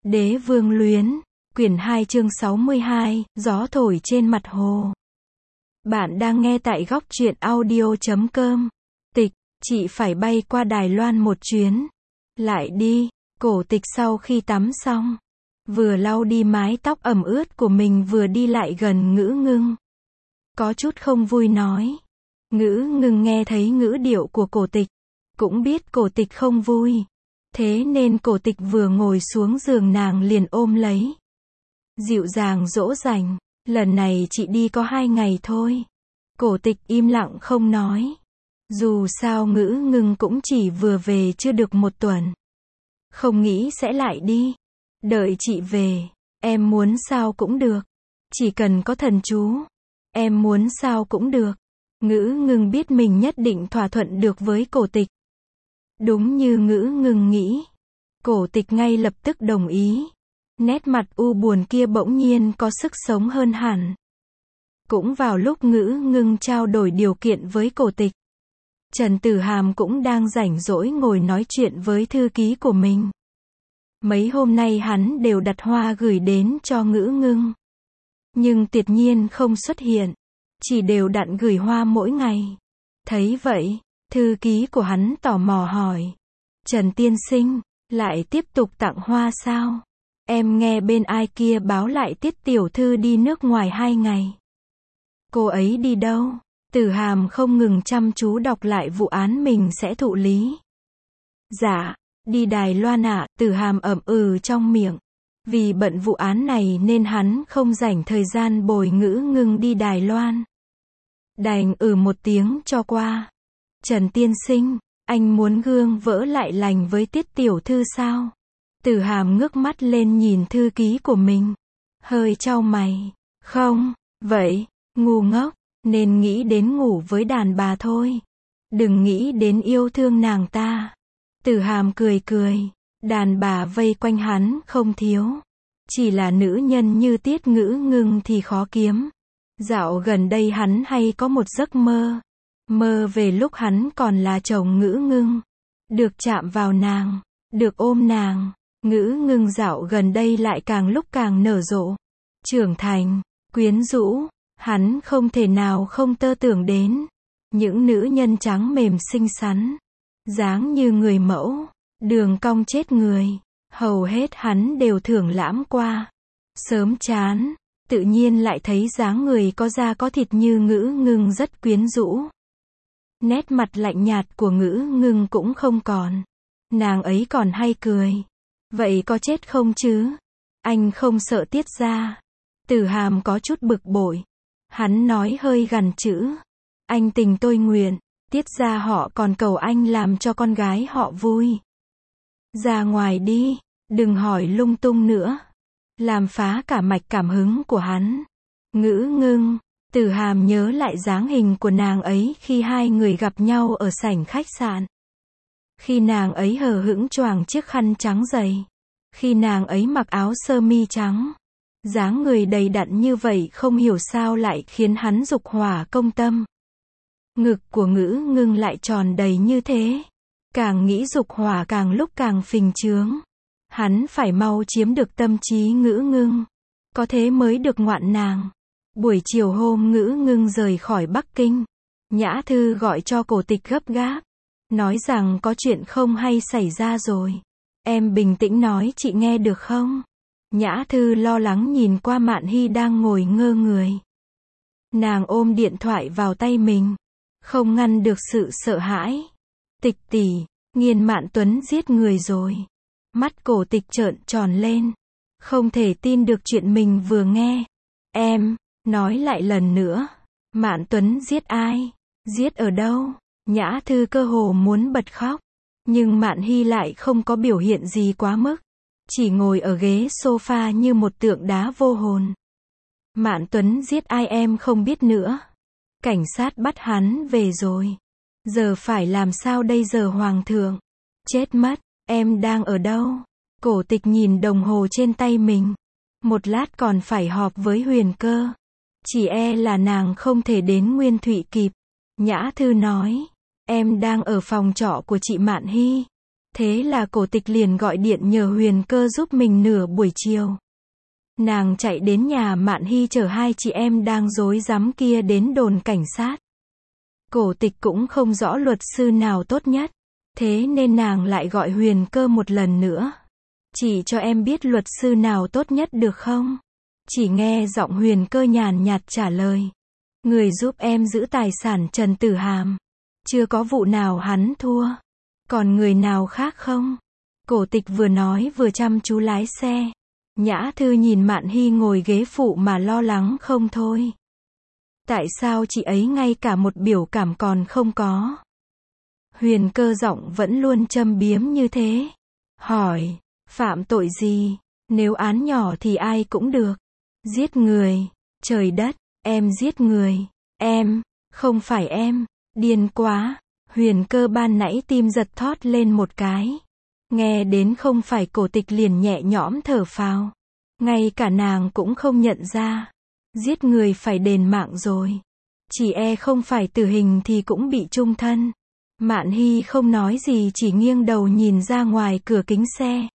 Đế vương luyến, quyển 2 chương 62, gió thổi trên mặt hồ. Bạn đang nghe tại góc truyện audio.com. Tịch, chị phải bay qua Đài Loan một chuyến. Lại đi, Cổ Tịch sau khi tắm xong, vừa lau đi mái tóc ẩm ướt của mình vừa đi lại gần Ngữ Ngưng. Có chút không vui nói. Ngữ Ngưng nghe thấy ngữ điệu của Cổ Tịch, cũng biết Cổ Tịch không vui. Thế nên Cổ Tịch vừa ngồi xuống giường nàng liền ôm lấy. Dịu dàng dỗ dành, lần này chị đi có 2 ngày thôi. Cổ Tịch im lặng không nói. Dù sao Ngữ Ngưng cũng chỉ vừa về chưa được 1 tuần. Không nghĩ sẽ lại đi. Đợi chị về, em muốn sao cũng được. Chỉ cần có thần chú, em muốn sao cũng được. Ngữ Ngưng biết mình nhất định thỏa thuận được với Cổ Tịch. Đúng như Ngữ Ngưng nghĩ, Cổ Tịch ngay lập tức đồng ý. Nét mặt u buồn kia bỗng nhiên có sức sống hơn hẳn. Cũng vào lúc Ngữ Ngưng trao đổi điều kiện với Cổ Tịch, Trần Tử Hàm cũng đang rảnh rỗi ngồi nói chuyện với thư ký của mình. Mấy hôm nay hắn đều đặt hoa gửi đến cho Ngữ Ngưng. Nhưng tuyệt nhiên không xuất hiện, chỉ đều đặn gửi hoa mỗi ngày. Thấy vậy, thư ký của hắn tò mò hỏi. Trần tiên sinh, lại tiếp tục tặng hoa sao? Em nghe bên ai kia báo lại Tiết tiểu thư đi nước ngoài 2 ngày. Cô ấy đi đâu? Tử Hàm không ngừng chăm chú đọc lại vụ án mình sẽ thụ lý. Dạ, đi Đài Loan ạ, Tử Hàm ậm ừ trong miệng. Vì bận vụ án này nên hắn không rảnh thời gian bồi Ngữ Ngưng đi Đài Loan. Đành một tiếng cho qua. Trần tiên sinh, anh muốn gương vỡ lại lành với Tiết tiểu thư sao? Tử Hàm ngước mắt lên nhìn thư ký của mình, hơi chau mày. Không, vậy, ngu ngốc, nên nghĩ đến ngủ với đàn bà thôi. Đừng nghĩ đến yêu thương nàng ta. Tử Hàm cười cười, đàn bà vây quanh hắn không thiếu. Chỉ là nữ nhân như Tiết Ngữ Ngưng thì khó kiếm. Dạo gần đây hắn hay có một giấc mơ. Mơ về lúc hắn còn là chồng Ngữ Ngưng. Được chạm vào nàng, được ôm nàng. Ngữ Ngưng dạo gần đây lại càng lúc càng nở rộ. Trưởng thành, quyến rũ, hắn không thể nào không tơ tưởng đến. Những nữ nhân trắng mềm xinh xắn, dáng như người mẫu, đường cong chết người. Hầu hết hắn đều thưởng lãm qua. Sớm chán, tự nhiên lại thấy dáng người có da có thịt như Ngữ Ngưng rất quyến rũ. Nét mặt lạnh nhạt của Ngữ Ngưng cũng không còn. Nàng ấy còn hay cười. Vậy có chết không chứ? Anh không sợ Tiết gia? Tử Hàm có chút bực bội. Hắn nói hơi gằn chữ. Anh tình tôi nguyện. Tiết gia họ còn cầu anh làm cho con gái họ vui. Ra ngoài đi, đừng hỏi lung tung nữa. Làm phá cả mạch cảm hứng của hắn. Ngữ Ngưng, Tử Hàm nhớ lại dáng hình của nàng ấy khi hai người gặp nhau ở sảnh khách sạn. Khi nàng ấy hờ hững choàng chiếc khăn trắng dày. Khi nàng ấy mặc áo sơ mi trắng. Dáng người đầy đặn như vậy không hiểu sao lại khiến hắn dục hỏa công tâm. Ngực của Ngữ Ngưng lại tròn đầy như thế. Càng nghĩ dục hỏa càng lúc càng phình trướng. Hắn phải mau chiếm được tâm trí Ngữ Ngưng. Có thế mới được ngoạn nàng. Buổi chiều hôm Ngữ Ngưng rời khỏi Bắc Kinh, Nhã Thư gọi cho Cổ Tịch gấp gáp. Nói rằng có chuyện không hay xảy ra rồi. Em bình tĩnh nói chị nghe được không? Nhã Thư lo lắng nhìn qua Mạn Hy đang ngồi ngơ người. Nàng ôm điện thoại vào tay mình, không ngăn được sự sợ hãi. Tịch tỷ, Nghiên Mạn Tuấn giết người rồi. Mắt Cổ Tịch trợn tròn lên. Không thể tin được chuyện mình vừa nghe. Em, nói lại lần nữa. Mạn Tuấn giết ai? Giết ở đâu? Nhã Thư cơ hồ muốn bật khóc. Nhưng Mạn Hy lại không có biểu hiện gì quá mức. Chỉ ngồi ở ghế sofa như một tượng đá vô hồn. Mạn Tuấn giết ai em không biết nữa. Cảnh sát bắt hắn về rồi. Giờ phải làm sao đây giờ hoàng thượng? Chết mất, em đang ở đâu? Cổ Tịch nhìn đồng hồ trên tay mình. Một lát còn phải họp với Huyền Cơ. Chỉ là nàng không thể đến Nguyên Thụy kịp. Nhã Thư nói. Em đang ở phòng trọ của chị Mạn Hy. Thế là Cổ Tịch liền gọi điện nhờ Huyền Cơ giúp mình nửa buổi chiều. Nàng chạy đến nhà Mạn Hy chở hai chị em đang rối rắm kia đến đồn cảnh sát. Cổ Tịch cũng không rõ luật sư nào tốt nhất, thế nên nàng lại gọi Huyền Cơ một lần nữa. Chỉ cho em biết luật sư nào tốt nhất được không? Chỉ nghe giọng Huyền Cơ nhàn nhạt trả lời. Người giúp em giữ tài sản Trần Tử Hàm. Chưa có vụ nào hắn thua. Còn người nào khác không? Cổ Tịch vừa nói vừa chăm chú lái xe. Nhã Thư nhìn Mạn Hy ngồi ghế phụ mà lo lắng không thôi. Tại sao chị ấy ngay cả một biểu cảm còn không có? Huyền Cơ giọng vẫn luôn châm biếm như thế. Hỏi, phạm tội gì? Nếu án nhỏ thì ai cũng được. Giết người. Trời đất, em giết người. Em, không phải em. Điên quá. Huyền Cơ ban nãy tim giật thót lên một cái. Nghe đến không phải Cổ Tịch liền nhẹ nhõm thở phào. Ngay cả nàng cũng không nhận ra. Giết người phải đền mạng rồi. Chỉ không phải tử hình thì cũng bị chung thân. Mạn Hy không nói gì chỉ nghiêng đầu nhìn ra ngoài cửa kính xe.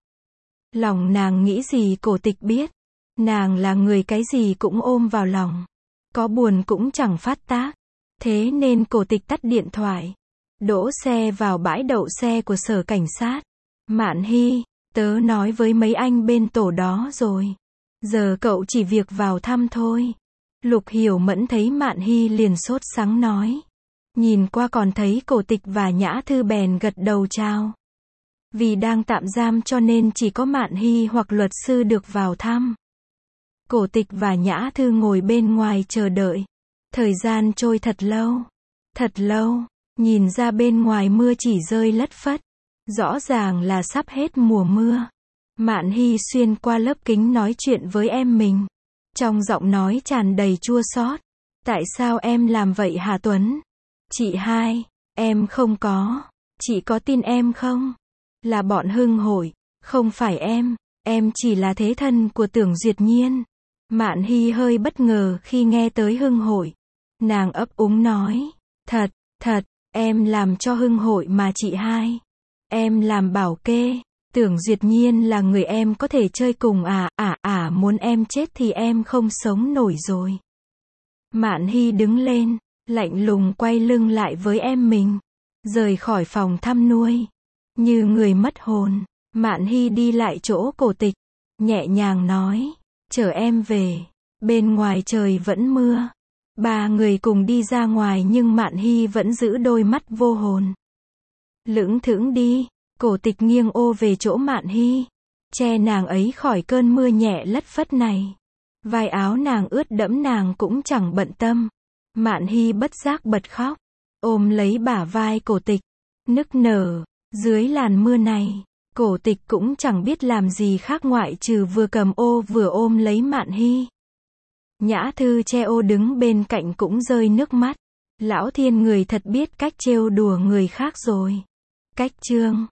Lòng nàng nghĩ gì Cổ Tịch biết. Nàng là người cái gì cũng ôm vào lòng. Có buồn cũng chẳng phát tác. Thế nên Cổ Tịch tắt điện thoại. Đỗ xe vào bãi đậu xe của sở cảnh sát. Mạn Hy, tớ nói với mấy anh bên tổ đó rồi. Giờ cậu chỉ việc vào thăm thôi. Lục Hiểu Mẫn thấy Mạn Hy liền sốt sắng nói. Nhìn qua còn thấy Cổ Tịch và Nhã Thư bèn gật đầu chào. Vì đang tạm giam cho nên chỉ có Mạn Hy hoặc luật sư được vào thăm. Cổ Tịch và Nhã Thư ngồi bên ngoài chờ đợi. Thời gian trôi thật lâu. Thật lâu. Nhìn ra bên ngoài mưa chỉ rơi lất phất. Rõ ràng là sắp hết mùa mưa. Mạn Hy xuyên qua lớp kính nói chuyện với em mình. Trong giọng nói tràn đầy chua xót. Tại sao em làm vậy hả Tuấn? Chị hai, em không có. Chị có tin em không? Là bọn Hưng Hội, không phải em chỉ là thế thân của Tưởng Duyệt Nhiên. Mạn Hy hơi bất ngờ khi nghe tới Hưng Hội. Nàng ấp úng nói, thật, em làm cho Hưng Hội mà chị hai. Em làm bảo kê. Tưởng Duyệt Nhiên là người em có thể chơi cùng muốn em chết thì em không sống nổi rồi. Mạn Hy đứng lên, lạnh lùng quay lưng lại với em mình, rời khỏi phòng thăm nuôi. Như người mất hồn, Mạn Hy đi lại chỗ Cổ Tịch, nhẹ nhàng nói, chở em về, bên ngoài trời vẫn mưa. Ba người cùng đi ra ngoài nhưng Mạn Hy vẫn giữ đôi mắt vô hồn. Lững thững đi. Cổ Tịch nghiêng ô về chỗ Mạn Hy, che nàng ấy khỏi cơn mưa nhẹ lất phất này. Vai áo nàng ướt đẫm nàng cũng chẳng bận tâm. Mạn Hy bất giác bật khóc, ôm lấy bả vai Cổ Tịch, nức nở. Dưới làn mưa này, Cổ Tịch cũng chẳng biết làm gì khác ngoại trừ vừa cầm ô vừa ôm lấy Mạn Hy. Nhã Thư che ô đứng bên cạnh cũng rơi nước mắt. Lão Thiên người thật biết cách trêu đùa người khác rồi. Cách chương